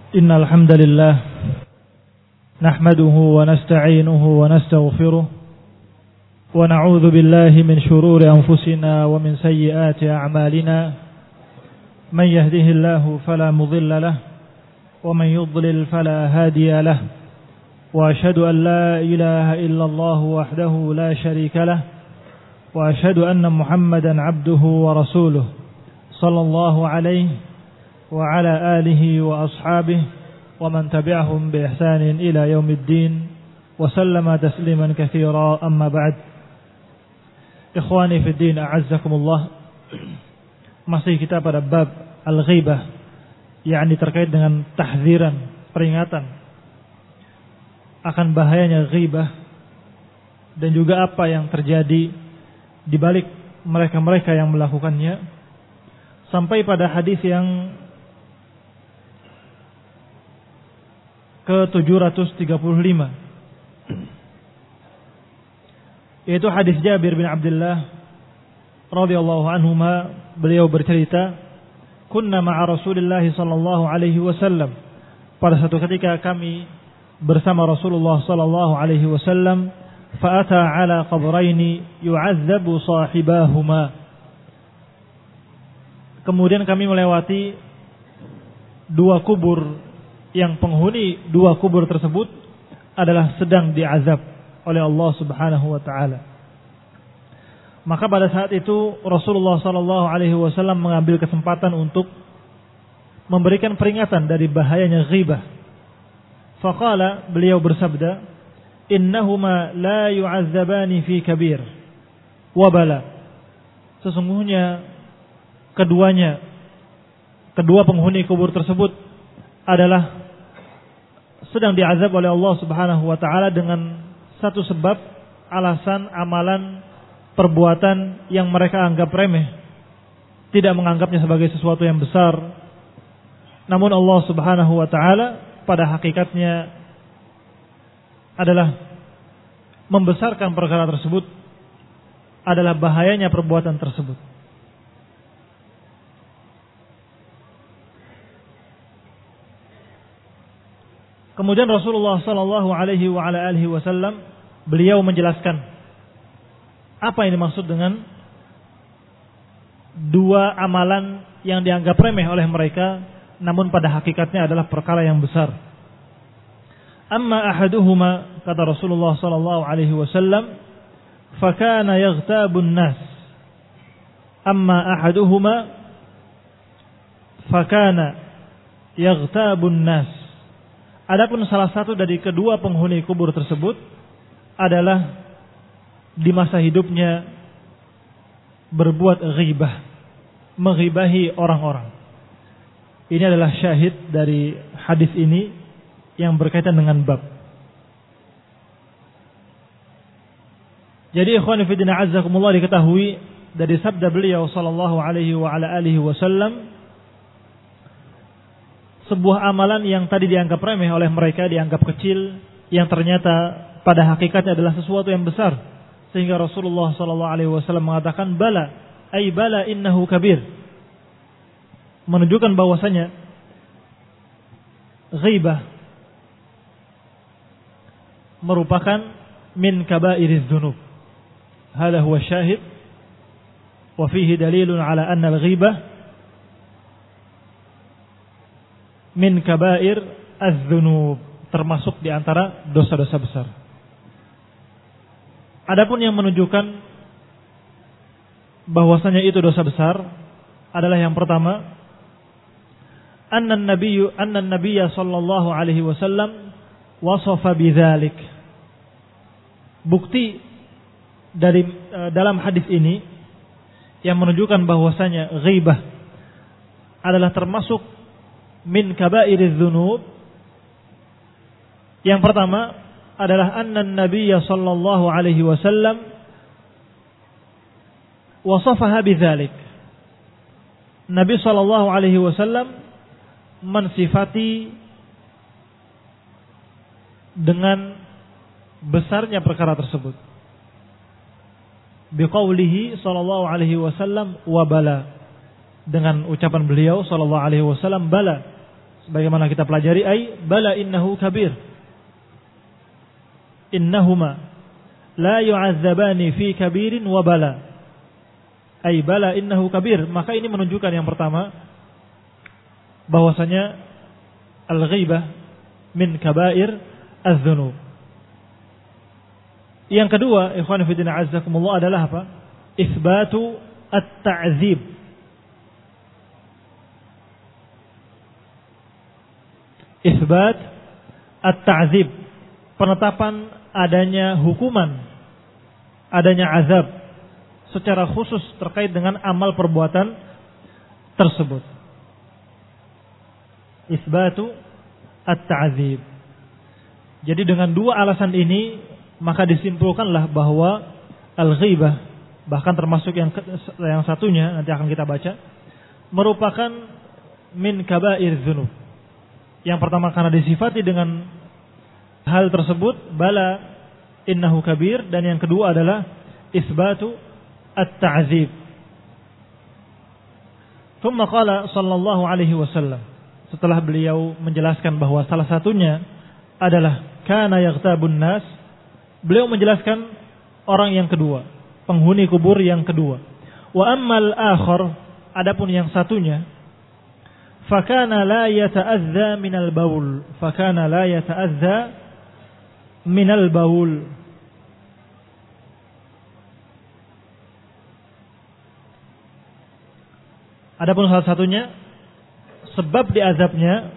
إن الحمد لله نحمده ونستعينه ونستغفره ونعوذ بالله من شرور أنفسنا ومن سيئات أعمالنا من يهده الله فلا مضل له ومن يضلل فلا هادي له وأشهد أن لا إله إلا الله وحده لا شريك له وأشهد أن محمدا عبده ورسوله صلى الله عليه وعلى آله وأصحابه ومن تبعهم بإحسان إلى يوم الدين وسلم تسليما كثيرا أما بعد. Ikhwani fi din, a'azzakumullah. Masih kita pada bab al-ghibah, yakni terkait dengan tahdziran, peringatan akan bahayanya ghibah dan juga apa yang terjadi di balik mereka-mereka yang melakukannya, sampai pada hadis yang ke-735, yaitu hadis Jabir bin Abdullah radhiyallahu anhuma. Beliau bercerita, kunna ma'a Rasulillah sallallahu alaihi wasallam, pada satu ketika kami bersama Rasulullah sallallahu alaihi wasallam, fa'ata ala qabraini yu'azzabu sahibahuma. Kemudian kami melewati dua kubur yang penghuni dua kubur tersebut adalah sedang diazab oleh Allah Subhanahu wa taala. Maka pada saat itu Rasulullah sallallahu alaihi wasallam mengambil kesempatan untuk memberikan peringatan dari bahayanya ghibah. Faqala, beliau bersabda, innahuma la yu'azzabani fi kabir wa bala. Sesungguhnya kedua penghuni kubur tersebut adalah sedang diazab oleh Allah Subhanahu wa taala dengan satu sebab, alasan, amalan, perbuatan yang mereka anggap remeh, tidak menganggapnya sebagai sesuatu yang besar. Namun Allah Subhanahu wa taala pada hakikatnya adalah membesarkan perkara tersebut, adalah bahayanya perbuatan tersebut. Kemudian Rasulullah sallallahu alaihi wa ala alihi wasallam beliau menjelaskan apa yang dimaksud dengan dua amalan yang dianggap remeh oleh mereka, namun pada hakikatnya adalah perkara yang besar. Amma ahaduhuma, kata Rasulullah sallallahu alaihi wasallam, fakana yaghtabun nas. Amma ahaduhuma fakana yaghtabun nas. Adapun salah satu dari kedua penghuni kubur tersebut adalah di masa hidupnya berbuat ghibah, menghibahi orang-orang. Ini adalah syahid dari hadis ini yang berkaitan dengan bab. Jadi ikhwan fillah azzakumullah, diketahui dari sabda beliau sallallahu alaihi wa ala alihi wasallam, sebuah amalan yang tadi dianggap remeh oleh mereka, dianggap kecil, yang ternyata pada hakikatnya adalah sesuatu yang besar, sehingga Rasulullah sallallahu alaihi wasallam mengatakan bala, ay bala innahu kabir, menunjukkan bahwasanya ghibah merupakan min kabairiz dzunub. Hadha huwa syahid wa fihi dalilun ala anna al-ghibah min kabair az-dzunub, termasuk di antara dosa-dosa besar. Adapun yang menunjukkan bahwasanya itu dosa besar adalah yang pertama, anna an-nabiyya sallallahu alaihi wasallam wasafa bidzalik. Bukti dari dalam hadis ini yang menunjukkan bahwasanya ghibah adalah termasuk min kabairiz dzunub. Yang pertama adalah anna an-nabiyya sallallahu alaihi wasallam wasafaha bidzalik. Nabi sallallahu alaihi wasallam mensifati dengan besarnya perkara tersebut. Biqaulihi sallallahu alaihi wasallam wa bala, dengan ucapan beliau sallallahu alaihi wasallam bala, Sebagaimana kita pelajari, bala innahu kabir. Innahuma la yu'adzabani fi kabirin wa bala. Bala innahu kabir. Maka ini menunjukkan yang pertama bahwasanya al-ghibah min kabair az-dzunub. Yang kedua, ikhwan fillah azzakumullah, adalah apa? Itsbatu at-ta'dzib. Itsbat at-ta'dzib, penetapan adanya hukuman, adanya azab secara khusus terkait dengan amal perbuatan tersebut. Itsbatu at-ta'dzib. Jadi dengan dua alasan ini maka disimpulkanlah bahwa al-ghibah, bahkan termasuk yang satunya nanti akan kita baca, merupakan min kabair dzunub. Yang pertama karena disifati dengan hal tersebut, bala innahu kabir, dan yang kedua adalah isbatu at-ta'dzib. Thumma qala sallallahu alaihi wasallam, setelah beliau menjelaskan bahwa salah satunya adalah kana yaghtabun nas, beliau menjelaskan orang yang kedua, penghuni kubur yang kedua. Wa ammal akhar, adapun yang satunya, fakana la yata'adza minal baul, fakana la yata'adza minal baul. Adapun salah satunya, sebab diazabnya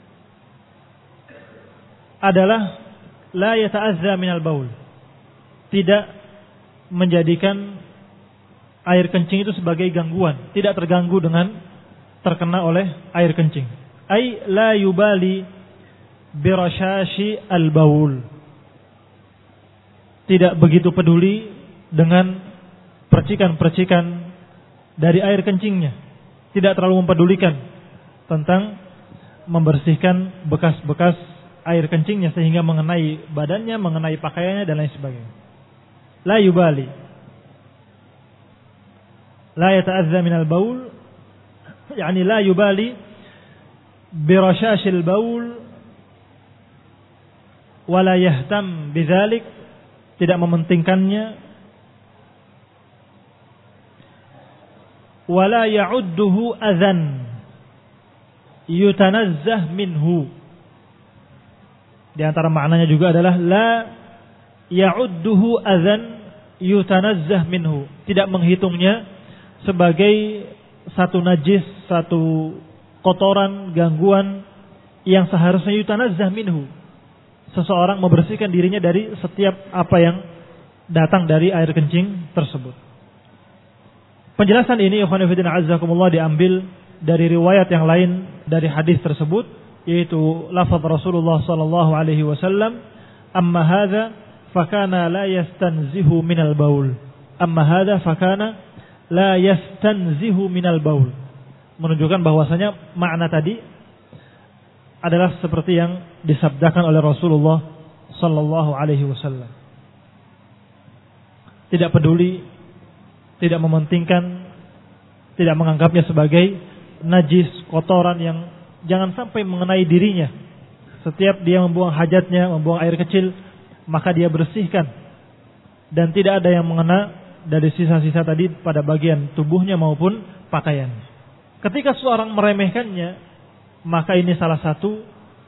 adalah la yata'adza minal baul, tidak menjadikan air kencing itu sebagai gangguan, tidak terganggu dengan terkena oleh air kencing. La yubali birashashi al-baul, tidak begitu peduli dengan percikan-percikan dari air kencingnya, tidak terlalu mempedulikan tentang membersihkan bekas-bekas air kencingnya sehingga mengenai badannya, mengenai pakaiannya dan lain sebagainya. La yubali, la yata'adza minal baul, yani la yubali birashashil baul wala yahtam bidzalik, tidak mementingkannya, wala ya'udduhu adzan yutanazzah minhu. Di antara maknanya juga adalah la ya'udduhu adzan yutanazzah minhu, tidak menghitungnya sebagai satu najis, satu kotoran, gangguan yang seharusnya yutanazzah minhu, seseorang membersihkan dirinya dari setiap apa yang datang dari air kencing tersebut. Penjelasan ini ikhwan fillah azzakumullah diambil dari riwayat yang lain dari hadis tersebut, yaitu lafaz Rasulullah sallallahu alaihi wasallam, amma hadza fakana la yastanzihu minal baul, amma hadza fakana la yastanzihu minal baul, menunjukkan bahwasanya makna tadi adalah seperti yang disabdakan oleh Rasulullah sallallahu alaihi wasallam. Tidak peduli, tidak mementingkan, tidak menganggapnya sebagai najis, kotoran yang jangan sampai mengenai dirinya. Setiap dia membuang hajatnya, membuang air kecil, maka dia bersihkan, dan tidak ada yang mengena dari sisa-sisa tadi pada bagian tubuhnya maupun pakaian. Ketika seorang meremehkannya, maka ini salah satu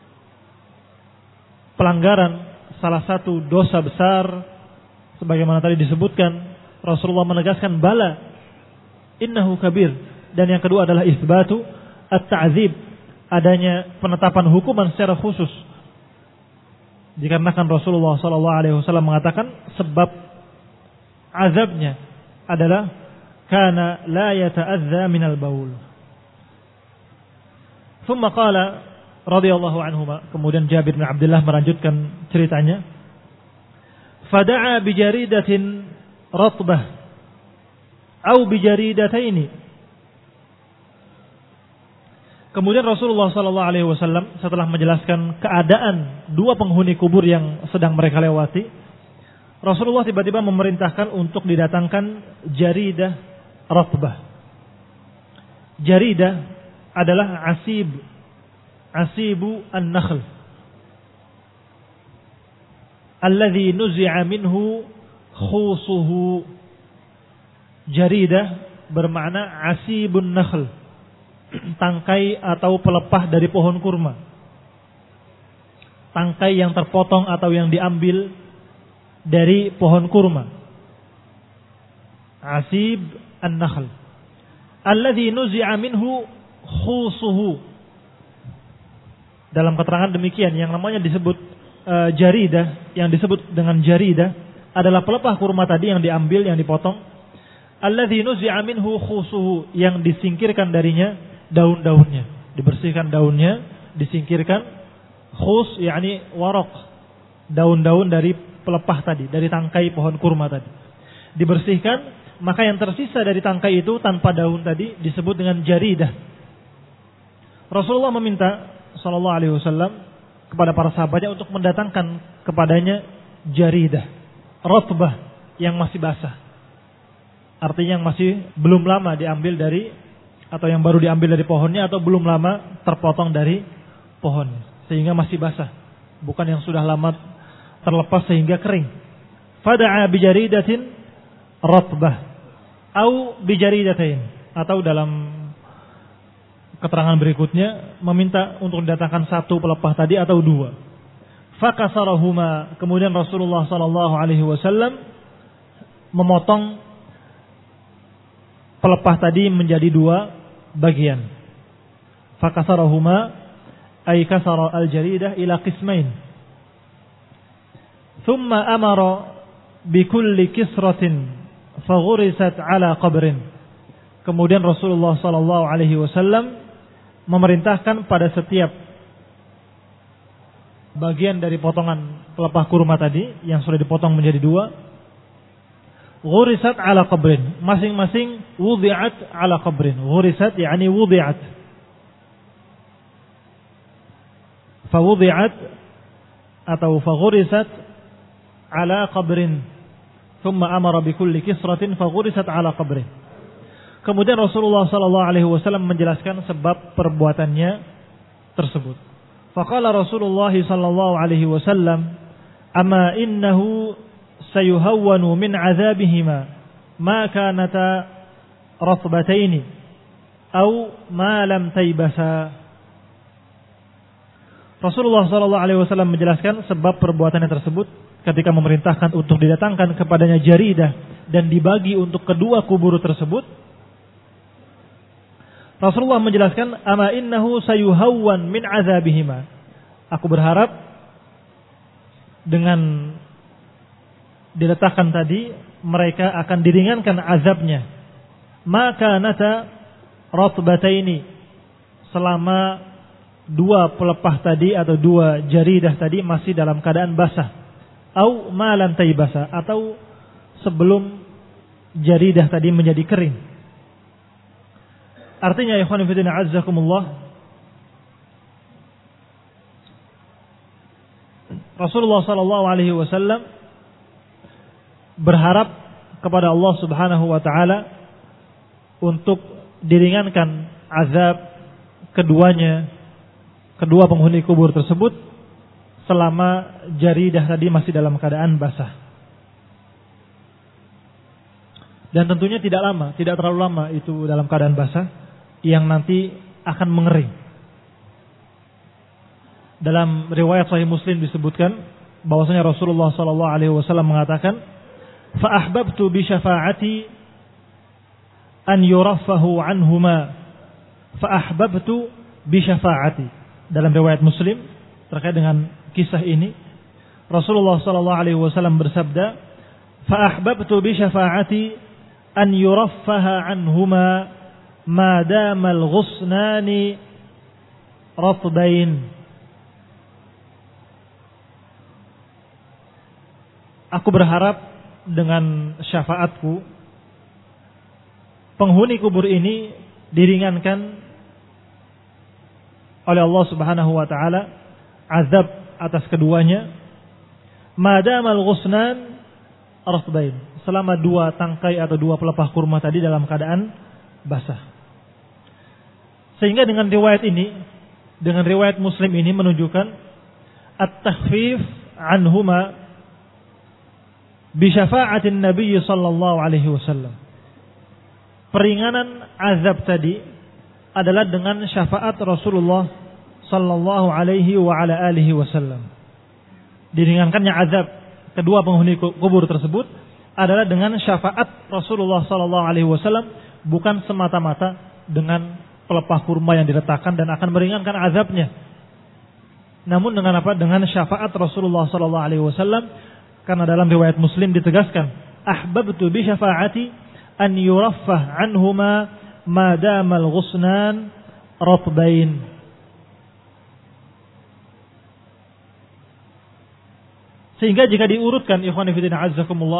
pelanggaran, salah satu dosa besar. Sebagaimana tadi disebutkan, Rasulullah menegaskan bala innahu kabir, dan yang kedua adalah isbatu at-ta'dzib, adanya penetapan hukuman secara khusus. Dikarenakan Rasulullah SAW mengatakan sebab azabnya adalah kana la yata'adza minal baul. Thumma qala radhiyallahu anhuma, kemudian Jabir bin Abdullah melanjutkan ceritanya, fada'a bijaridatin ratbah au bijaridataini. Kemudian Rasulullah SAW setelah menjelaskan keadaan dua penghuni kubur yang sedang mereka lewati, Rasulullah tiba-tiba memerintahkan untuk didatangkan jaridah ratbah. Jaridah adalah asib. asibu an-nakhl alladhi nuzi'a minhu khusuhu. Jaridah bermakna asibun nakhl, tangkai atau pelepah dari pohon kurma. Tangkai yang terpotong atau yang diambil dari pohon kurma. Asib an-nakhl alladhi nuzi'a minhu khusuhu. Dalam keterangan demikian, yang namanya disebut jaridah, yang disebut dengan jaridah adalah pelepah kurma tadi yang diambil, yang dipotong. Alladzi nuzi'a minhu khusuhu, yang disingkirkan darinya daun-daunnya, dibersihkan daunnya, disingkirkan. Khus yakni waraq, daun-daun dari pelepah tadi, dari tangkai pohon kurma tadi, dibersihkan. Maka yang tersisa dari tangkai itu tanpa daun tadi disebut dengan jaridah. Rasulullah meminta sallallahu alaihi wasallam kepada para sahabatnya untuk mendatangkan kepadanya jaridah, ratbah, yang masih basah. Artinya yang masih belum lama diambil dari, atau yang baru diambil dari pohonnya, atau belum lama terpotong dari pohonnya, sehingga masih basah, bukan yang sudah lama terlepas sehingga kering. Fada'a bijaridatin ratbah au bijaridatain, atau dalam keterangan berikutnya meminta untuk didatangkan satu pelepah tadi atau dua. Fakasarahuma, kemudian Rasulullah sallallahu alaihi wasallam memotong pelepah tadi menjadi dua bagian. Fakasarahuma ay kasara al-jaridah ila qismain. Thumma amara bikulli kisratin faghurisat ala qabrin. Kemudian Rasulullah sallallahu alaihi wasallam memerintahkan pada setiap bagian dari potongan pelepah kurma tadi yang sudah dipotong menjadi dua, ghurisat ala qabrin, masing-masing wudi'at ala qabrin. Ghurisat yakni wudi'at, fawudi'at atau faghurisat ala qabrin. Thumma amara bikulli kisratin faghurisat ala qabrin. Kemudian Rasulullah sallallahu alaihi wasallam menjelaskan sebab perbuatannya tersebut. Faqala Rasulullah sallallahu alaihi wasallam, "Amma innahu sayuhawwanu min 'adzabihima ma kanata ratbataini aw ma lam taybasa." Rasulullah sallallahu alaihi wasallam menjelaskan sebab perbuatannya tersebut ketika memerintahkan untuk didatangkan kepadanya jaridah dan dibagi untuk kedua kubur tersebut. Rasulullah menjelaskan, ama innahu sayuhawwan min azabihima. Aku berharap dengan diletakkan tadi mereka akan diringankan azabnya. Maka nata ratbataini, selama dua pelepah tadi atau dua jaridah tadi masih dalam keadaan basah. Au malam taibasa, atau sebelum jaridah tadi menjadi kering. Artinya, ikhwan fillah azzakumullah, Rasulullah sallallahu alaihi wasallam berharap kepada Allah Subhanahu wa taala untuk diringankan azab keduanya, kedua penghuni kubur tersebut selama jaridah tadi masih dalam keadaan basah. Dan tentunya tidak lama, tidak terlalu lama itu dalam keadaan basah, yang nanti akan mengering. Dalam riwayat Sahih Muslim disebutkan bahwasanya Rasulullah sallallahu alaihi wasallam mengatakan, "Fa ahbabtu bi syafa'ati an yuraffahu anhuma." Fa ahbabtu bi syafa'ati. Dalam riwayat Muslim terkait dengan kisah ini, Rasulullah sallallahu alaihi wasallam bersabda, "Fa ahbabtu bi syafa'ati an yuraffaha anhuma ma dama al-ghusnani ratbain." Aku berharap dengan syafaatku penghuni kubur ini diringankan oleh Allah Subhanahu wa taala azab atas keduanya, madamal ghusnan ratbain, selama dua tangkai atau dua pelepah kurma tadi dalam keadaan basah. Sehingga dengan riwayat ini dengan riwayat Muslim ini menunjukkan at-takhfif anhuma bi syafa'atin Nabi sallallahu alaihi wasallam. Peringanan azab tadi adalah dengan syafaat Rasulullah sallallahu alaihi wa ala alihi wasallam. Diringankannya azab kedua penghuni kubur tersebut adalah dengan syafaat Rasulullah sallallahu alaihi wasallam, bukan semata-mata dengan pelepah kurma yang diletakkan dan akan meringankan azabnya. Namun dengan apa? Dengan syafaat Rasulullah sallallahu alaihi wasallam, karena dalam riwayat Muslim ditegaskan, ahbabtu bi syafaati an yuraffah anhuma ma damal ghusnan ratbain. Sehingga jika diurutkan ikhwan fillah azzakumullah,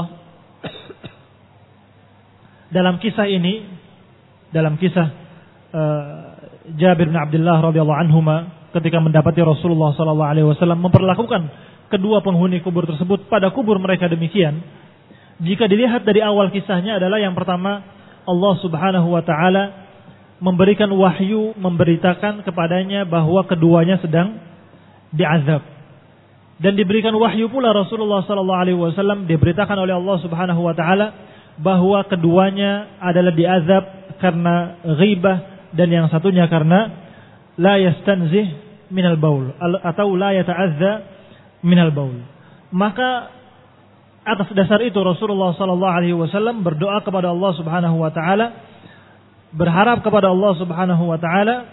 dalam kisah ini, dalam kisah Jabir bin Abdullah radhiyallahu anhuma ketika mendapati Rasulullah sallallahu alaihi wasallam memperlakukan kedua penghuni kubur tersebut pada kubur mereka demikian, jika dilihat dari awal kisahnya adalah yang pertama, Allah Subhanahu wa taala memberikan wahyu memberitakan kepadanya bahwa keduanya sedang diazab. Dan diberikan wahyu pula Rasulullah sallallahu alaihi wasallam diberitakan oleh Allah Subhanahu wa taala bahwa keduanya adalah diazab karena ghibah dan yang satunya karena la yastanzih minal baul atau la yata'azza minal baul. Maka atas dasar itu Rasulullah sallallahu alaihi wasallam berdoa kepada Allah Subhanahu wa taala, berharap kepada Allah Subhanahu wa taala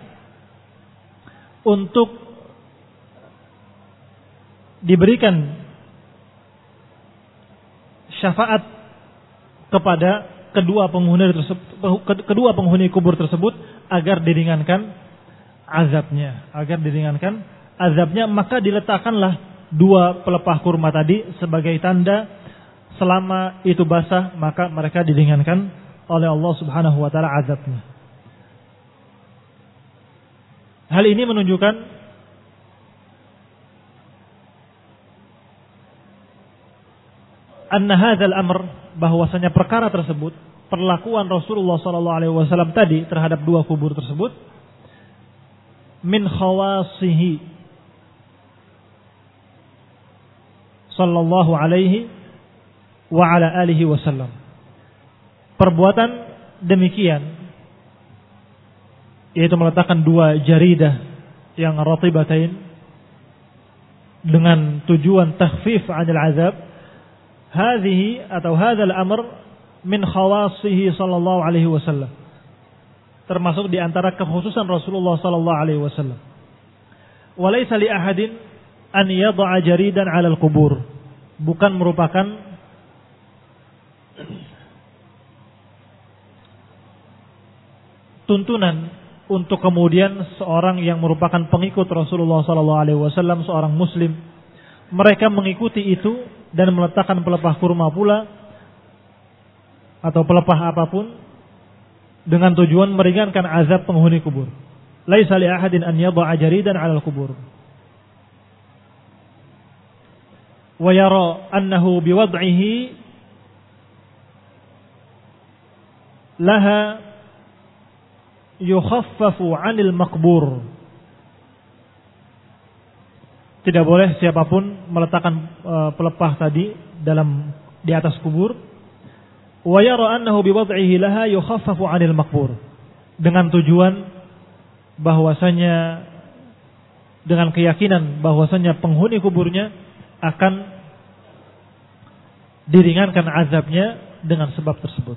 untuk diberikan syafaat kepada kedua penghuni kubur tersebut agar diringankan azabnya, maka diletakkanlah dua pelepah kurma tadi sebagai tanda selama itu basah, maka mereka diringankan oleh Allah Subhanahu wa taala azabnya. Hal ini menunjukkan anna hadzal amr, bahwasanya perkara tersebut, perlakuan Rasulullah sallallahu alaihi wasallam tadi terhadap dua kubur tersebut, min khawasihi sallallahu alaihi wa ala alihi wasallam. Perbuatan demikian, yaitu meletakkan dua jaridah yang ratibatain dengan tujuan takhfif 'anil azab, hadhihi atau hadzal amr min khawasihi sallallahu alaihi wasallam, termasuk di antara kekhususan Rasulullah sallallahu alaihi wasallam. Wa laysa li ahadin an yad'a jaridan 'alal qubur, bukan merupakan tuntunan untuk kemudian seorang yang merupakan pengikut Rasulullah sallallahu alaihi wasallam, seorang muslim, mereka mengikuti itu dan meletakkan pelepah kurma pula atau pelepah apapun dengan tujuan meringankan azab penghuni kubur. Laisa li ahadin an yad'a jaridan 'alal qubur. Wa yara annahu biwad'ihi laha yukhaffafu 'anil maqbur. Tidak boleh siapapun meletakkan pelepah tadi di atas kubur. Wa yara annahu biwad'ihi laha yukhaffafu 'anil maqbur, dengan tujuan bahwasanya, dengan keyakinan bahwasanya penghuni kuburnya akan diringankan azabnya dengan sebab tersebut.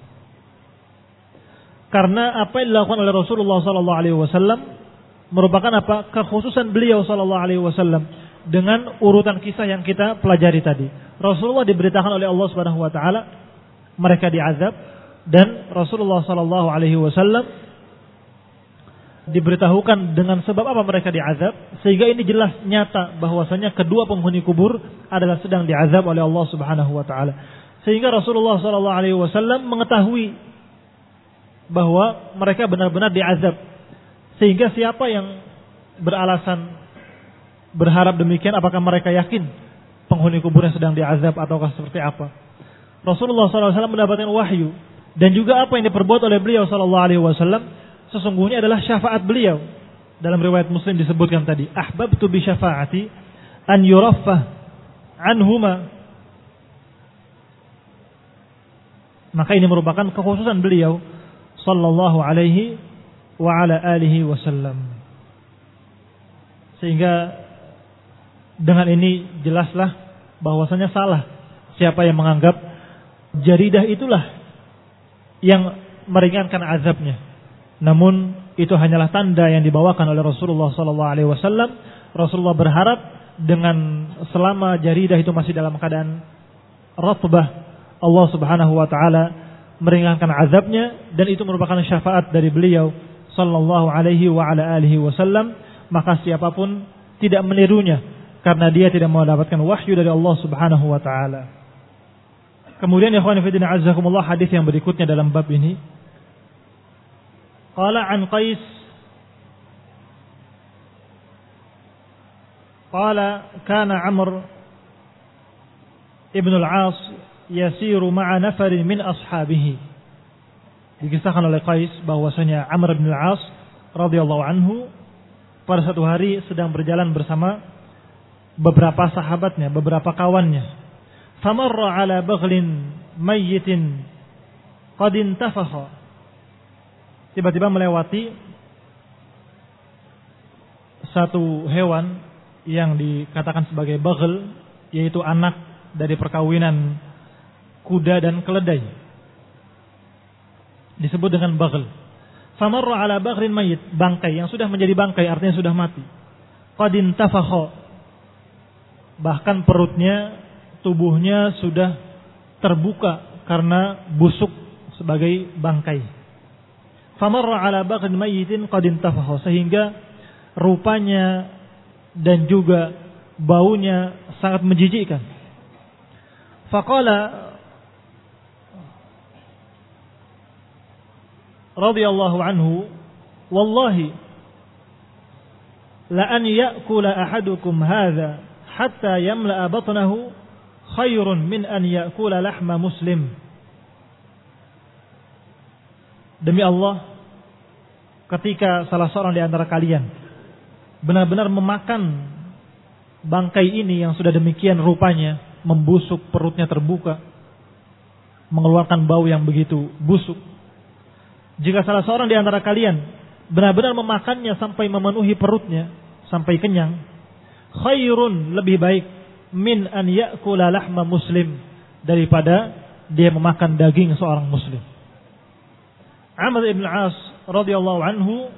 Karena apa yang dilakukan oleh Rasulullah sallallahu alaihi wasallam merupakan apa? Kekhususan beliau sallallahu alaihi wasallam dengan urutan kisah yang kita pelajari tadi. Rasulullah diberitakan oleh Allah Subhanahu wa taala mereka diazab, dan Rasulullah sallallahu alaihi wasallam diberitahukan dengan sebab apa mereka diazab, sehingga ini jelas nyata bahwasanya kedua penghuni kubur adalah sedang diazab oleh Allah Subhanahu wa taala. Sehingga Rasulullah sallallahu alaihi wasallam mengetahui bahwa mereka benar-benar diazab. Sehingga siapa yang beralasan berharap demikian, apakah mereka yakin penghuni kubur yang sedang diazab ataukah seperti apa? Rasulullah sallallahu alaihi wasallam mendapatkan wahyu, dan juga apa yang diperbuat oleh beliau sallallahu alaihi wasallam sesungguhnya adalah syafaat beliau Dalam riwayat Muslim disebutkan tadi, ahbabtu bi syafaati an yuraffah anhuma. Maka ini merupakan kekhususan beliau sallallahu alaihi wa ala alihi wasallam. Sehingga dengan ini jelaslah bahwasanya salah siapa yang menganggap jaridah itulah yang meringankan azabnya. Namun itu hanyalah tanda yang dibawakan oleh Rasulullah sallallahu alaihi wasallam. Rasulullah berharap dengan selama jaridah itu masih dalam keadaan ratbah, Allah Subhanahu wa taala meringankan azabnya, dan itu merupakan syafaat dari beliau sallallahu alaihi wa ala alihi wasallam. Maka siapapun tidak menirunya karena dia tidak mendapatkan wahyu dari Allah Subhanahu wa taala. Kemudian ya ikhwan fillah azzakumullah, hadis yang berikutnya dalam bab ini, qala an Qais qala kana Amr ibn al-As yasiru ma'a nafarin min ashabihi. Dikisahkan oleh Qais bahwasanya Amr ibn al-As radhiyallahu anhu pada satu hari sedang berjalan bersama beberapa sahabatnya, beberapa kawannya. Famarra ala baghlin mayyitin qad intafakha. Tiba-tiba melewati satu hewan yang dikatakan sebagai baghl, yaitu anak dari perkawinan kuda dan keledai. Disebut dengan baghl. Famarra ala baghlin mayyit, bangkai yang sudah menjadi bangkai, artinya sudah mati. Qad intafakha, bahkan perutnya, tubuhnya sudah terbuka karena busuk sebagai bangkai. Famarra ala baghlin mayyitin qad intafakha, sehingga rupanya dan juga baunya sangat menjijikkan. Faqala radhiyallahu anhu, wallahi la an ya'kula ahadukum hadha hatta yamla'a batnahu khairun min an ya'kula lahma muslim. Demi Allah, ketika salah seorang di antara kalian benar-benar memakan bangkai ini yang sudah demikian rupanya, membusuk, perutnya terbuka, mengeluarkan bau yang begitu busuk, jika salah seorang di antara kalian benar-benar memakannya sampai memenuhi perutnya, sampai kenyang, khairun, lebih baik, min an ya'kula lahma muslim, daripada dia memakan daging seorang muslim. Amr ibn al-As radhiyallahu anhu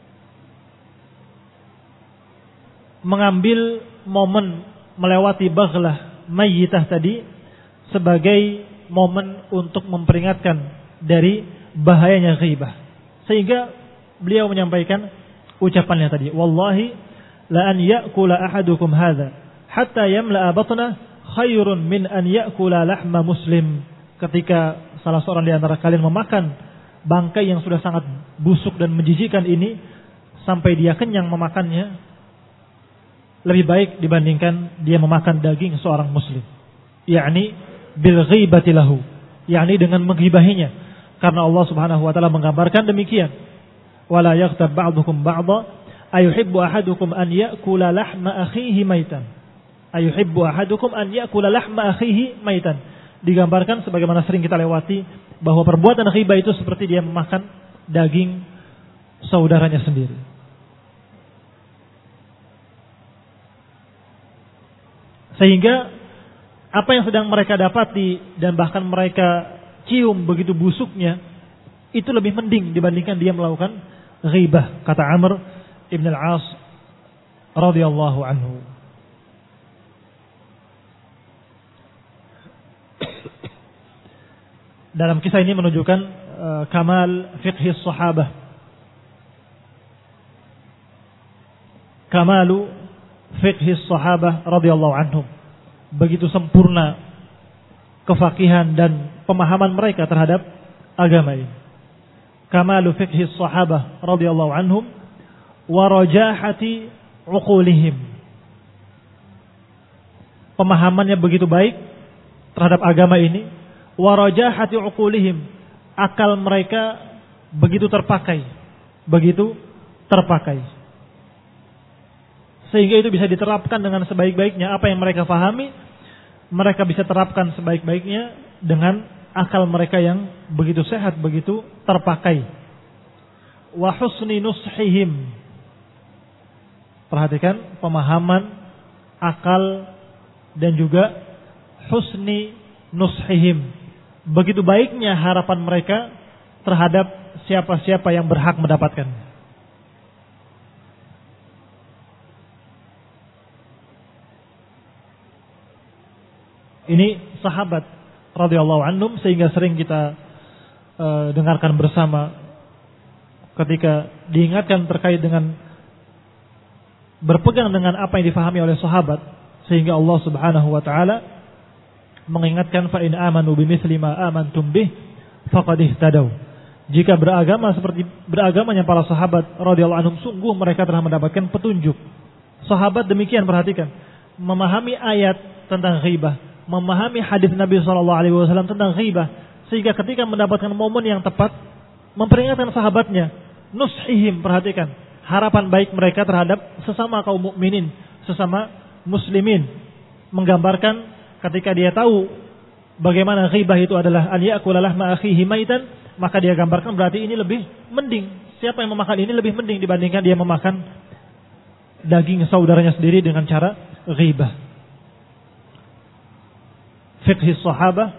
mengambil momen melewati baghlah mayyitah tadi sebagai momen untuk memperingatkan dari bahayanya ghibah, sehingga beliau menyampaikan ucapannya tadi, wallahi la an ya'kula ahadukum hadha hatta yamla'a batnah khairun min an ya'kula lahma muslim. Ketika salah seorang di antara kalian memakan bangkai yang sudah sangat busuk dan menjijikkan ini sampai dia kenyang memakannya, lebih baik dibandingkan dia memakan daging seorang muslim, yakni bil ghibati lahu, yakni dengan menghibahinya. Karena Allah Subhanahu wa taala menggambarkan demikian, wala yaghtab ba'dukum ba'dha ayuhibbu ahadukum an ya'kula lahma akhihi maitan. Ayuhibbu ahadukum an ya'kula lahma akhihi maitan. Digambarkan sebagaimana sering kita lewati bahwa perbuatan ghibah itu seperti dia memakan daging saudaranya sendiri. Sehingga apa yang sedang mereka dapati dan bahkan mereka cium begitu busuknya, itu lebih mending dibandingkan dia melakukan ghibah, kata Amr ibn al-As radhiyallahu anhu. Dalam kisah ini menunjukkan kamal fiqhi sahabah, kamalu fiqhi sahabah radhiyallahu anhum, begitu sempurna kefakihan dan pemahaman mereka terhadap agama ini. Kamalu fiqhi sahabah radhiyallahu anhum wa rajahati uqulihim, pemahamannya begitu baik terhadap agama ini. Wa rajahati uqulihim, akal mereka begitu terpakai, begitu terpakai. sehingga itu bisa diterapkan dengan sebaik-baiknya. Apa yang mereka fahami, mereka bisa terapkan sebaik-baiknya dengan akal mereka yang begitu sehat, begitu terpakai. Wa husni nushihim. Perhatikan pemahaman, akal, dan juga husni nushihim. Begitu baiknya harapan mereka terhadap siapa-siapa yang berhak mendapatkan. Ini sahabat radhiyallahu anhum, sehingga sering kita dengarkan bersama ketika diingatkan terkait dengan berpegang dengan apa yang difahami oleh sahabat, sehingga Allah Subhanahu wa taala mengingatkan fa in amanu bimithli ma amantum bih faqad ihtadaw. Jika beragama seperti beragamanya para sahabat radhiyallahu anhum, sungguh mereka telah mendapatkan petunjuk. Sahabat demikian, perhatikan, memahami ayat tentang ghibah, memahami hadis Nabi SAW tentang ghibah, sehingga ketika mendapatkan momen yang tepat memperingatkan sahabatnya, nushihim, perhatikan, harapan baik mereka terhadap sesama kaum mukminin, sesama muslimin, menggambarkan ketika dia tahu bagaimana ghibah itu adalah an ya'kula lahma akhihi maitan, maka dia gambarkan berarti ini lebih mending, siapa yang memakan ini lebih mending dibandingkan dia memakan daging saudaranya sendiri dengan cara ghibah. Fiqh sahabah,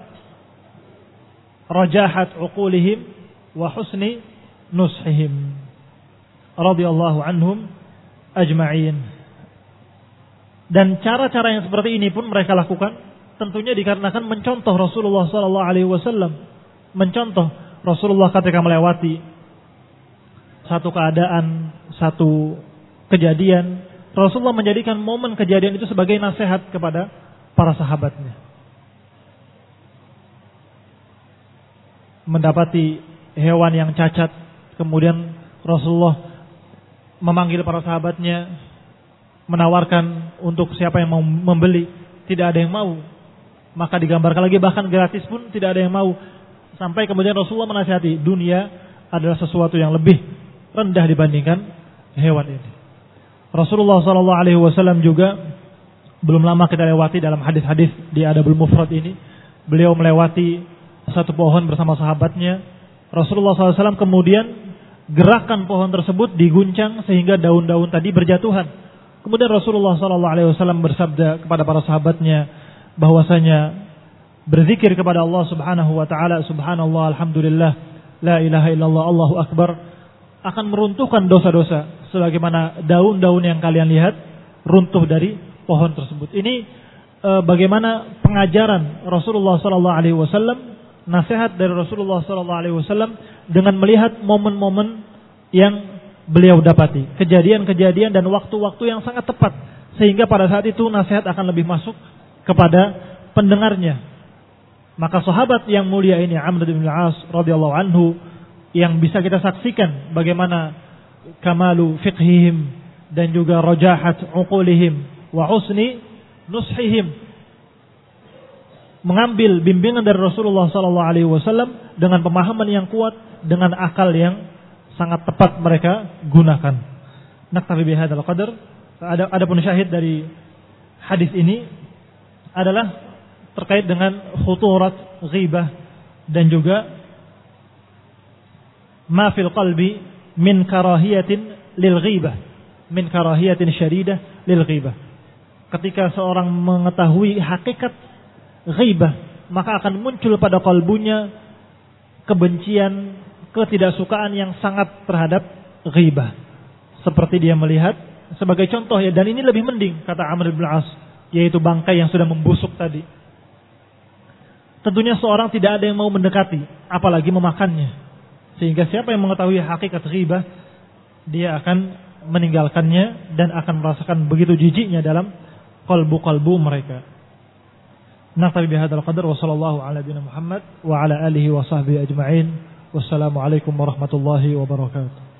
rajahat uqulihim wa husni nushihim radhiyallahu anhum ajma'in. Dan cara-cara yang seperti ini pun mereka lakukan tentunya dikarenakan mencontoh Rasulullah SAW. Mencontoh Rasulullah ketika melewati satu keadaan, satu kejadian, Rasulullah menjadikan momen kejadian itu sebagai nasihat kepada para sahabatnya. Mendapati hewan yang cacat, kemudian Rasulullah memanggil para sahabatnya, menawarkan untuk siapa yang mau membeli, tidak ada yang mau. Maka digambarkan lagi bahkan gratis pun tidak ada yang mau. Sampai kemudian Rasulullah menasihati, dunia adalah sesuatu yang lebih rendah dibandingkan hewan ini. Rasulullah SAW juga belum lama kita lewati dalam hadis-hadis di Adabul Mufrad ini, beliau melewati satu pohon bersama sahabatnya. Rasulullah SAW kemudian gerakan pohon tersebut diguncang sehingga daun-daun tadi berjatuhan. Kemudian Rasulullah SAW bersabda kepada para sahabatnya bahwasanya berzikir kepada Allah Subhanahu wa taala, subhanallah, alhamdulillah, la ilaha illallah, Allahu akbar, akan meruntuhkan dosa-dosa sebagaimana daun-daun yang kalian lihat runtuh dari pohon tersebut. Ini bagaimana pengajaran Rasulullah sallallahu alaihi wasallam, nasihat dari Rasulullah sallallahu alaihi wasallam dengan melihat momen-momen yang beliau dapati, kejadian-kejadian dan waktu-waktu yang sangat tepat, sehingga pada saat itu nasihat akan lebih masuk kepada pendengarnya. Maka sahabat yang mulia ini, Amr bin al-As radhiyallahu anhu, yang bisa kita saksikan bagaimana kamalu fiqhihim dan juga rajahat uqulihim wa husni nushihim, mengambil bimbingan dari Rasulullah sallallahu alaihi wasallam dengan pemahaman yang kuat, dengan akal yang sangat tepat mereka gunakan. Naktafi bihadzal qadar. Adapun syahid dari hadis ini adalah terkait dengan khuturat ghibah dan juga ma fil qalbi min karahiyatin lil ghibah, min karahiyatin syadidah lil ghibah. Ketika seorang mengetahui hakikat ghibah, maka akan muncul pada kalbunya kebencian, ketidaksukaan yang sangat terhadap ghibah. Seperti dia melihat sebagai contoh ya, dan ini lebih mending kata Amr bin al-As, yaitu bangkai yang sudah membusuk tadi. Tentunya seorang tidak ada yang mau mendekati, apalagi memakannya. Sehingga siapa yang mengetahui hakikat ghibah, dia akan meninggalkannya dan akan merasakan begitu jijiknya dalam qalbu-qalbu mereka. Naktabi bihadzal qadar wa sallallahu ala nabiyyina Muhammad wa ala alihi wa sahbihi ajma'in. Wassalamu alaikum warahmatullahi wabarakatuh.